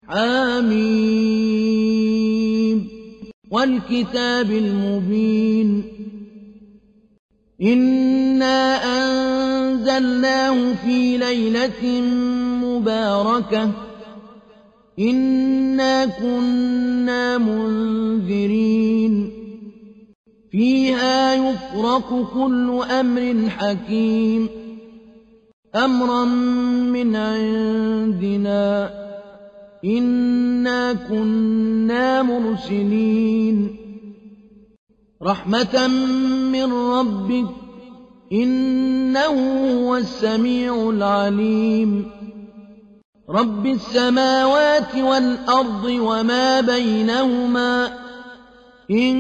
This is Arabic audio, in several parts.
حم والكتاب المبين إنا أنزلناه في ليلة مباركة إنا كنا منذرين فيها يفرق كل أمر حكيم أمرا من عندنا إنا كنا مرسلين رحمة من ربك إنه هو السميع العليم رب السماوات والأرض وما بينهما إن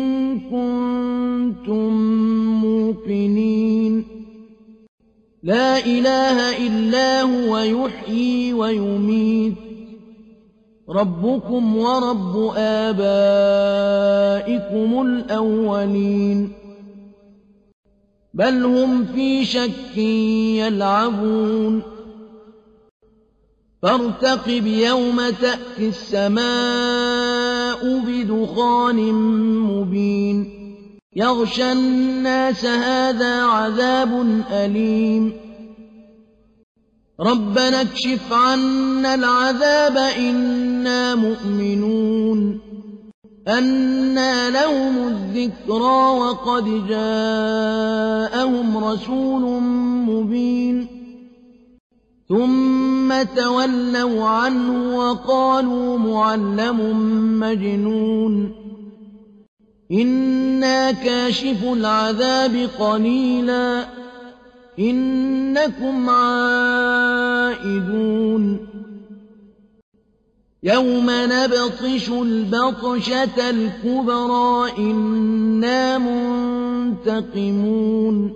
كنتم موقنين لا إله إلا هو يحيي ويميت ربكم ورب آبائكم الأولين بل هم في شك يلعبون فارتقب يوم تأتي السماء بدخان مبين يغشى الناس هذا عذاب أليم ربنا اكشف عنا العذاب إنا مؤمنون أنى لهم الذكرى وقد جاءهم رسول مبين ثم تولوا عنه وقالوا معلم مجنون إنا كاشف العذاب قليلا إنكم عائدون يوم نبطش البطشة الكبرى إنا منتقمون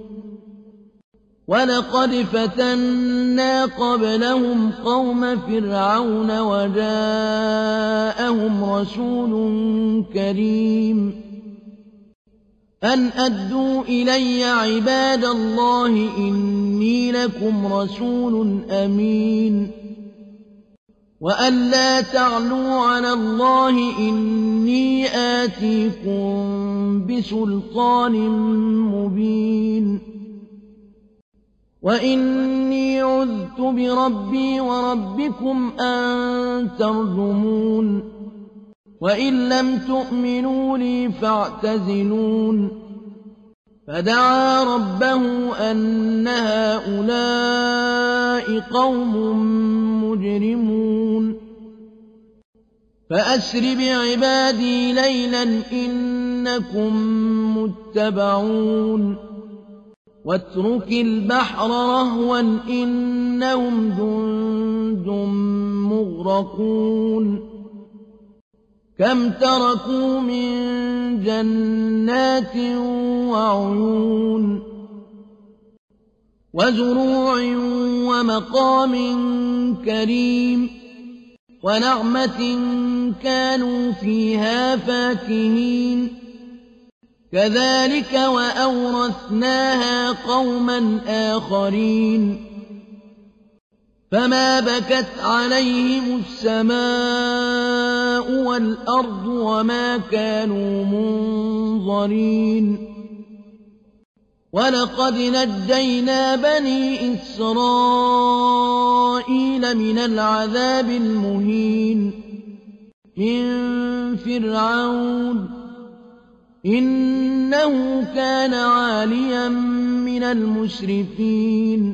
ولقد فتنا قبلهم قوم فرعون وجاءهم رسول كريم أن أدوا إلي عباد الله إني لكم رسول أمين وأن لا تعلوا على الله إني آتيكم بسلطان مبين وإني عذت بربي وربكم أن ترجمون وإن لم تؤمنوا لي فاعتزلون فدعا ربه أن هؤلاء قوم مجرمون فأسر بعبادي ليلا إنكم متبعون واترك البحر رهوا إنهم جند مغرقون كم تركوا من جنات وعيون وزروع ومقام كريم ونعمة كانوا فيها فاكهين كذلك وأورثناها قوما آخرين فما بكت عليهم السماء والأرض وما كانوا منظرين ولقد نجينا بني إسرائيل من العذاب المهين من فرعون إنه كان عاليا من المسرفين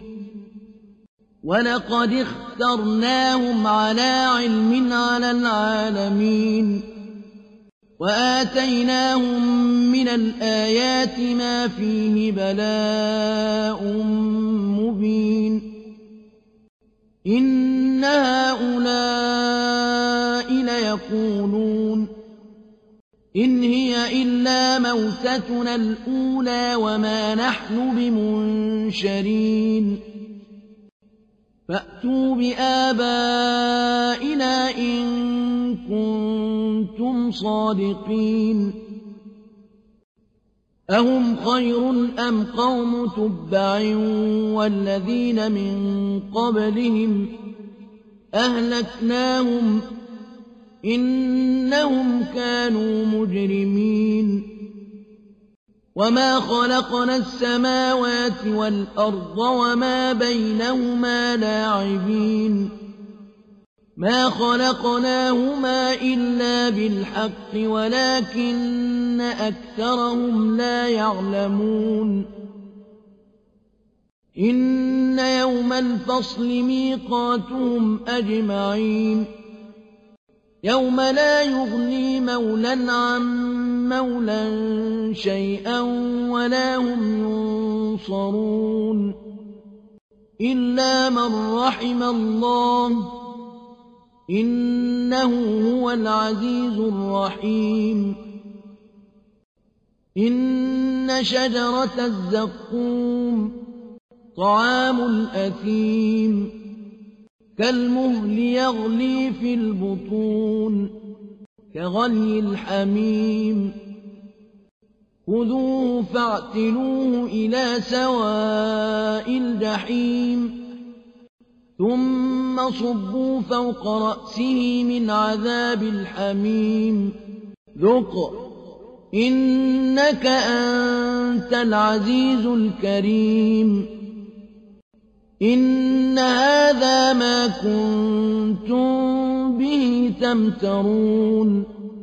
ولقد اخترناهم على علم على العالمين وآتيناهم من الآيات ما فيه بلاء مبين إن هؤلاء ليقولون إن هي إلا موتتنا الأولى وما نحن بمنشرين فأتوا بآبائنا إن كنتم صادقين أهم خير أم قوم تبع والذين من قبلهم أهلكناهم إنهم كانوا مجرمين وما خلقنا السماوات والأرض وما بينهما لاعبين ما خلقناهما إلا بالحق ولكن أكثرهم لا يعلمون إن يوم الفصل ميقاتهم أجمعين يوم لا يغني مولى عن مولى شيئا ولا هم ينصرون إلا من رحم الله إنه هو العزيز الرحيم إن شجرة الزقوم طعام الأثيم كالمهل يغلي في البطون كغلي الحميم خذوه فاعتلوه إلى سواء الجحيم ثم صبوا فوق رأسه من عذاب الحميم ذق إنك أنت العزيز الكريم إن هذا ما كنتم به تمترون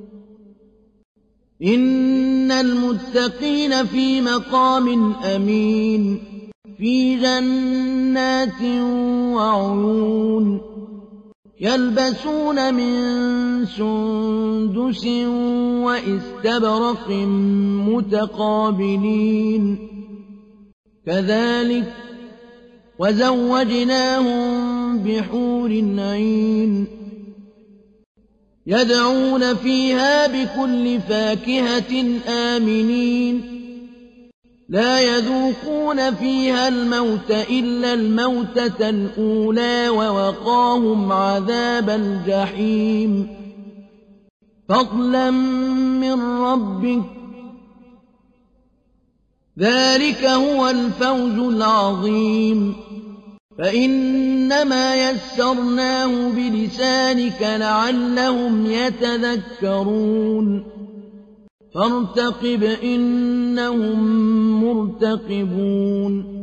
إن المتقين في مقام أمين في جنات وعيون يلبسون من سندس وإستبرق متقابلين كذلك وزوجناهم بحور عين يدعون فيها بكل فاكهة آمنين لا يذوقون فيها الموت إلا الموتة الأولى ووقاهم عذاب الجحيم فضلا من ربك ذلك هو الفوز العظيم فإنما يسرناه بلسانك لعلهم يتذكرون فارتقب إنهم مرتقبون